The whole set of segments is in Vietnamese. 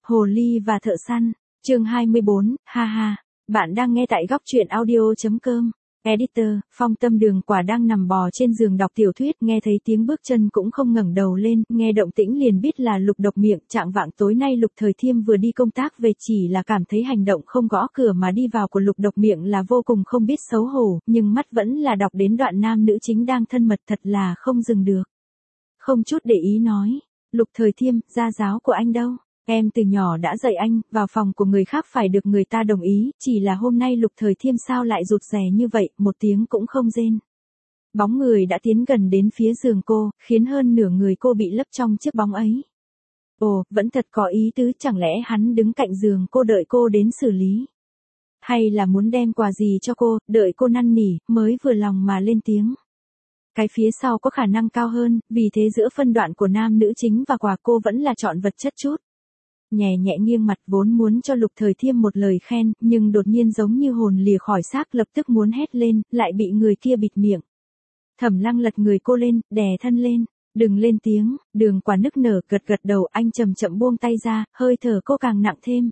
Hồ ly và thợ săn, chương 24, ha ha. Bạn đang nghe tại góc truyện audio.com. Editor, Phong Tâm Đường Quả đang nằm bò trên giường đọc tiểu thuyết, nghe thấy tiếng bước chân cũng không ngẩng đầu lên, nghe động tĩnh liền biết là Lục Độc Miệng. Trạng vạng tối nay Lục Thời Thiêm vừa đi công tác về, chỉ là cảm thấy hành động không gõ cửa mà đi vào của Lục Độc Miệng là vô cùng không biết xấu hổ, nhưng mắt vẫn là đọc đến đoạn nam nữ chính đang thân mật, thật là không dừng được. Không chút để ý nói, Lục Thời Thiêm, gia giáo của anh đâu? Em từ nhỏ đã dạy anh, vào phòng của người khác phải được người ta đồng ý, chỉ là hôm nay Lục Thời Thiêm sao lại rụt rè như vậy, một tiếng cũng không rên. Bóng người đã tiến gần đến phía giường cô, khiến hơn nửa người cô bị lấp trong chiếc bóng ấy. Ồ, vẫn thật có ý tứ, chẳng lẽ hắn đứng cạnh giường cô đợi cô đến xử lý? Hay là muốn đem quà gì cho cô, đợi cô năn nỉ, mới vừa lòng mà lên tiếng? Cái phía sau có khả năng cao hơn, vì thế giữa phân đoạn của nam nữ chính và quà cô vẫn là chọn vật chất chút. Nhẹ nhẹ nghiêng mặt vốn muốn cho Lục Thời Thiêm một lời khen, nhưng đột nhiên giống như hồn lìa khỏi xác, lập tức muốn hét lên, lại bị người kia bịt miệng. Thẩm Lăng lật người cô lên, đè thân lên, đừng lên tiếng. Đường Quả nức nở gật gật đầu, anh chậm chậm buông tay ra, hơi thở cô càng nặng thêm.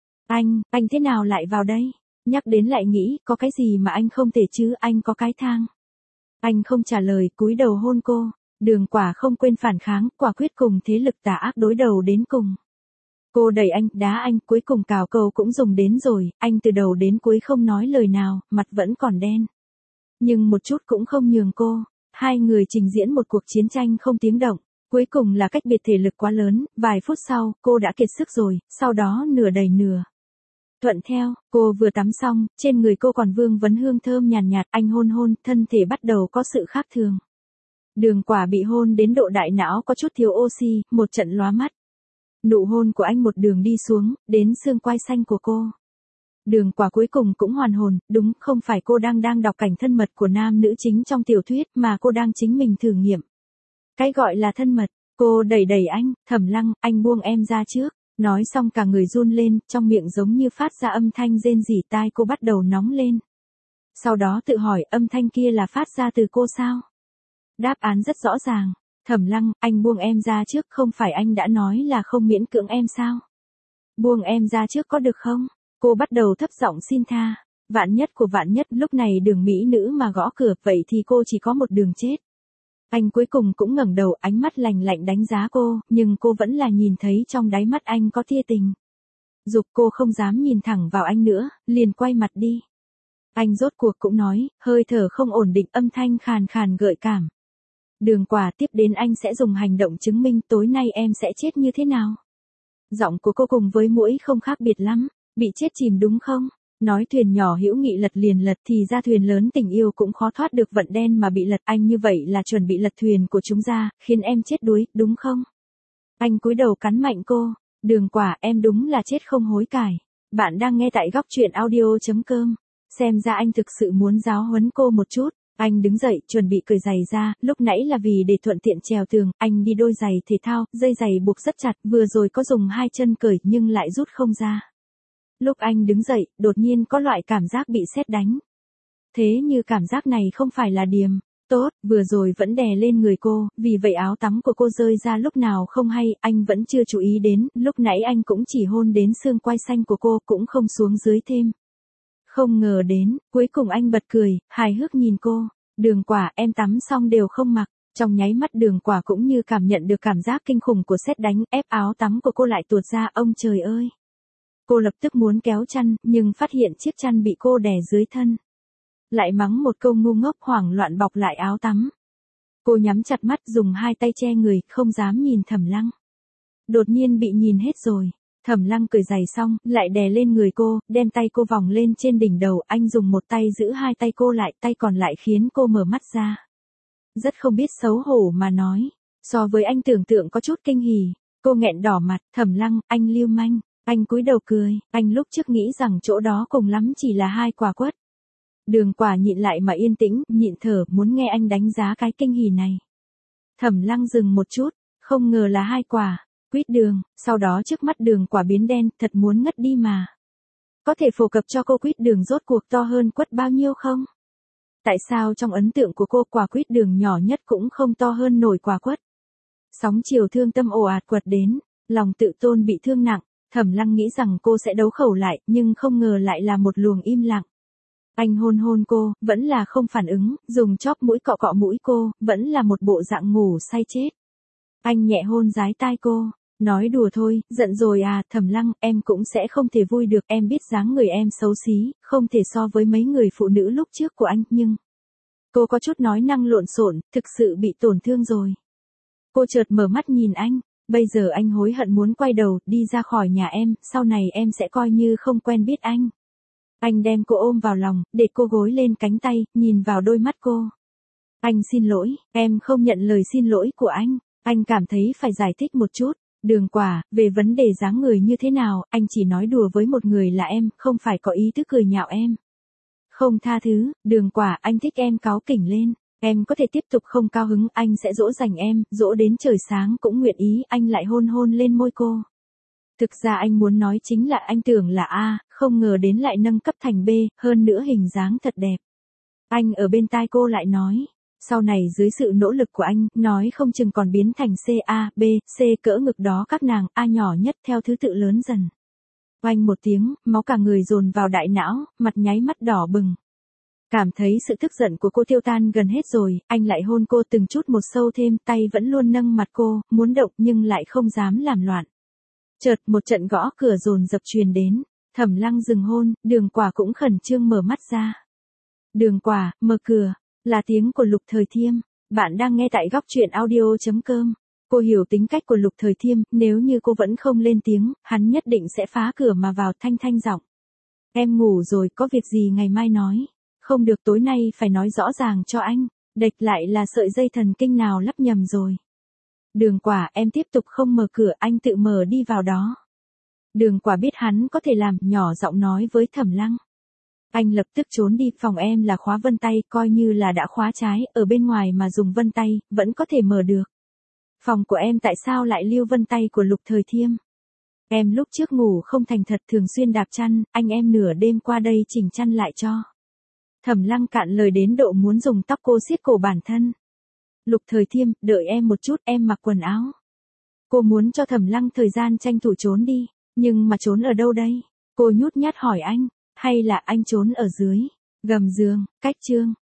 Anh thế nào lại vào đây? Nhắc đến lại nghĩ, có cái gì mà anh không thể chứ, anh có cái thang. Anh không trả lời, cúi đầu hôn cô. Đường Quả không quên phản kháng, quả quyết cùng thế lực tà ác đối đầu đến cùng. Cô đẩy anh, đá anh, cuối cùng cào câu cũng dùng đến rồi, anh từ đầu đến cuối không nói lời nào, mặt vẫn còn đen. Nhưng một chút cũng không nhường cô, hai người trình diễn một cuộc chiến tranh không tiếng động, cuối cùng là cách biệt thể lực quá lớn, vài phút sau, cô đã kiệt sức rồi, sau đó nửa đầy nửa. Thuận theo, cô vừa tắm xong, trên người cô còn vương vấn hương thơm nhàn nhạt, anh hôn hôn, thân thể bắt đầu có sự khác thường. Đường Quả bị hôn đến độ đại não có chút thiếu oxy, một trận lóa mắt. Nụ hôn của anh một đường đi xuống, đến xương quai xanh của cô. Đường Quả cuối cùng cũng hoàn hồn, đúng, không phải cô đang đọc cảnh thân mật của nam nữ chính trong tiểu thuyết, mà cô đang chính mình thử nghiệm. Cái gọi là thân mật, cô đẩy anh, Thẩm Lăng, anh buông em ra trước. Nói xong cả người run lên, trong miệng giống như phát ra âm thanh rên rỉ, tai cô bắt đầu nóng lên. Sau đó tự hỏi, âm thanh kia là phát ra từ cô sao? Đáp án rất rõ ràng. Thẩm Lăng, anh buông em ra trước, không phải anh đã nói là không miễn cưỡng em sao? Buông em ra trước có được không? Cô bắt đầu thấp giọng xin tha. Vạn nhất của vạn nhất, lúc này Đường mỹ nữ mà gõ cửa, vậy thì cô chỉ có một đường chết. Anh cuối cùng cũng ngẩng đầu, ánh mắt lạnh lạnh đánh giá cô, nhưng cô vẫn là nhìn thấy trong đáy mắt anh có tia tình. Giục cô không dám nhìn thẳng vào anh nữa, liền quay mặt đi. Anh rốt cuộc cũng nói, hơi thở không ổn định, âm thanh khàn khàn gợi cảm. Đường Quả, tiếp đến anh sẽ dùng hành động chứng minh tối nay em sẽ chết như thế nào. Giọng của cô cùng với muỗi không khác biệt lắm, bị chết chìm đúng không? Nói thuyền nhỏ hữu nghị lật liền lật thì ra thuyền lớn tình yêu cũng khó thoát được vận đen mà bị lật, anh như vậy là chuẩn bị lật thuyền của chúng ra, khiến em chết đuối, đúng không? Anh cúi đầu cắn mạnh cô, Đường Quả, em đúng là chết không hối cải. Bạn đang nghe tại góc truyện audio.com. Xem ra anh thực sự muốn giáo huấn cô một chút. Anh đứng dậy, chuẩn bị cởi giày ra, lúc nãy là vì để thuận tiện trèo tường, anh đi đôi giày thể thao, dây giày buộc rất chặt, vừa rồi có dùng hai chân cởi nhưng lại rút không ra. Lúc anh đứng dậy, đột nhiên có loại cảm giác bị sét đánh. Thế như cảm giác này không phải là điềm, tốt, vừa rồi vẫn đè lên người cô, vì vậy áo tắm của cô rơi ra lúc nào không hay, anh vẫn chưa chú ý đến, lúc nãy anh cũng chỉ hôn đến xương quai xanh của cô, cũng không xuống dưới thêm. Không ngờ đến, cuối cùng anh bật cười, hài hước nhìn cô, Đường Quả, em tắm xong đều không mặc. Trong nháy mắt Đường Quả cũng như cảm nhận được cảm giác kinh khủng của sét đánh, ép áo tắm của cô lại tuột ra, ông trời ơi. Cô lập tức muốn kéo chăn, nhưng phát hiện chiếc chăn bị cô đè dưới thân. Lại mắng một câu ngu ngốc, hoảng loạn bọc lại áo tắm. Cô nhắm chặt mắt, dùng hai tay che người, không dám nhìn Thẩm Lăng. Đột nhiên bị nhìn hết rồi. Thẩm Lăng cởi giày xong, lại đè lên người cô, đem tay cô vòng lên trên đỉnh đầu, anh dùng một tay giữ hai tay cô lại, tay còn lại khiến cô mở mắt ra. Rất không biết xấu hổ mà nói, so với anh tưởng tượng có chút kinh hỉ, cô nghẹn đỏ mặt, Thẩm Lăng, anh lưu manh, anh cúi đầu cười, anh lúc trước nghĩ rằng chỗ đó cùng lắm chỉ là hai quả quất. Đường Quả nhịn lại mà yên tĩnh, nhịn thở, muốn nghe anh đánh giá cái kinh hỉ này. Thẩm Lăng dừng một chút, không ngờ là hai quả. Quýt đường, sau đó trước mắt Đường Quả biến đen, thật muốn ngất đi mà. Có thể phổ cập cho cô quýt đường rốt cuộc to hơn quất bao nhiêu không? Tại sao trong ấn tượng của cô quả quýt đường nhỏ nhất cũng không to hơn nổi quả quất? Sóng chiều thương tâm ồ ạt quật đến, lòng tự tôn bị thương nặng, Thẩm Lăng nghĩ rằng cô sẽ đấu khẩu lại, nhưng không ngờ lại là một luồng im lặng. Anh hôn hôn cô, vẫn là không phản ứng, dùng chóp mũi cọ cọ mũi cô, vẫn là một bộ dạng ngủ say chết. Anh nhẹ hôn dái tai cô, nói đùa thôi, giận rồi à, Thẩm Lăng, em cũng sẽ không thể vui được, em biết dáng người em xấu xí, không thể so với mấy người phụ nữ lúc trước của anh, nhưng... Cô có chút nói năng lộn xộn, thực sự bị tổn thương rồi. Cô chợt mở mắt nhìn anh, bây giờ anh hối hận muốn quay đầu, đi ra khỏi nhà em, sau này em sẽ coi như không quen biết anh. Anh đem cô ôm vào lòng, để cô gối lên cánh tay, nhìn vào đôi mắt cô. Anh xin lỗi, em không nhận lời xin lỗi của anh. Anh cảm thấy phải giải thích một chút. Đường Quả, về vấn đề dáng người như thế nào, anh chỉ nói đùa với một người là em, không phải có ý thức cười nhạo em. Không tha thứ, Đường Quả, anh thích em cáu kỉnh lên. Em có thể tiếp tục không cao hứng, anh sẽ dỗ dành em, dỗ đến trời sáng cũng nguyện ý, anh lại hôn hôn lên môi cô. Thực ra anh muốn nói chính là anh tưởng là A, không ngờ đến lại nâng cấp thành B, hơn nữa hình dáng thật đẹp. Anh ở bên tai cô lại nói, sau này dưới sự nỗ lực của anh, nói không chừng còn biến thành C, A, B, C cỡ ngực đó các nàng, A nhỏ nhất theo thứ tự lớn dần. Oanh một tiếng, máu cả người dồn vào đại não, mặt nháy mắt đỏ bừng. Cảm thấy sự tức giận của cô tiêu tan gần hết rồi, anh lại hôn cô từng chút một sâu thêm, tay vẫn luôn nâng mặt cô, muốn động nhưng lại không dám làm loạn. Chợt một trận gõ cửa dồn dập truyền đến, Thẩm Lăng dừng hôn, Đường Quả cũng khẩn trương mở mắt ra. Đường Quả, mở cửa, là tiếng của Lục Thời Thiêm, bạn đang nghe tại góc truyện audio.com. Cô hiểu tính cách của Lục Thời Thiêm, nếu như cô vẫn không lên tiếng, hắn nhất định sẽ phá cửa mà vào thanh thanh giọng. Em ngủ rồi, có việc gì ngày mai nói. Không được, tối nay phải nói rõ ràng cho anh, đệch lại là sợi dây thần kinh nào lắp nhầm rồi. Đường Quả, em tiếp tục không mở cửa, anh tự mở đi vào đó. Đường Quả biết hắn có thể làm, nhỏ giọng nói với Thẩm Lăng. Anh lập tức trốn đi, phòng em là khóa vân tay, coi như là đã khóa trái, ở bên ngoài mà dùng vân tay, vẫn có thể mở được. Phòng của em tại sao lại lưu vân tay của Lục Thời Thiêm? Em lúc trước ngủ không thành thật, thường xuyên đạp chăn, anh em nửa đêm qua đây chỉnh chăn lại cho. Thẩm Lăng cạn lời đến độ muốn dùng tóc cô siết cổ bản thân. Lục Thời Thiêm, đợi em một chút, em mặc quần áo. Cô muốn cho Thẩm Lăng thời gian tranh thủ trốn đi, nhưng mà trốn ở đâu đây? Cô nhút nhát hỏi anh, hay là anh trốn ở dưới, gầm giường, cách chương.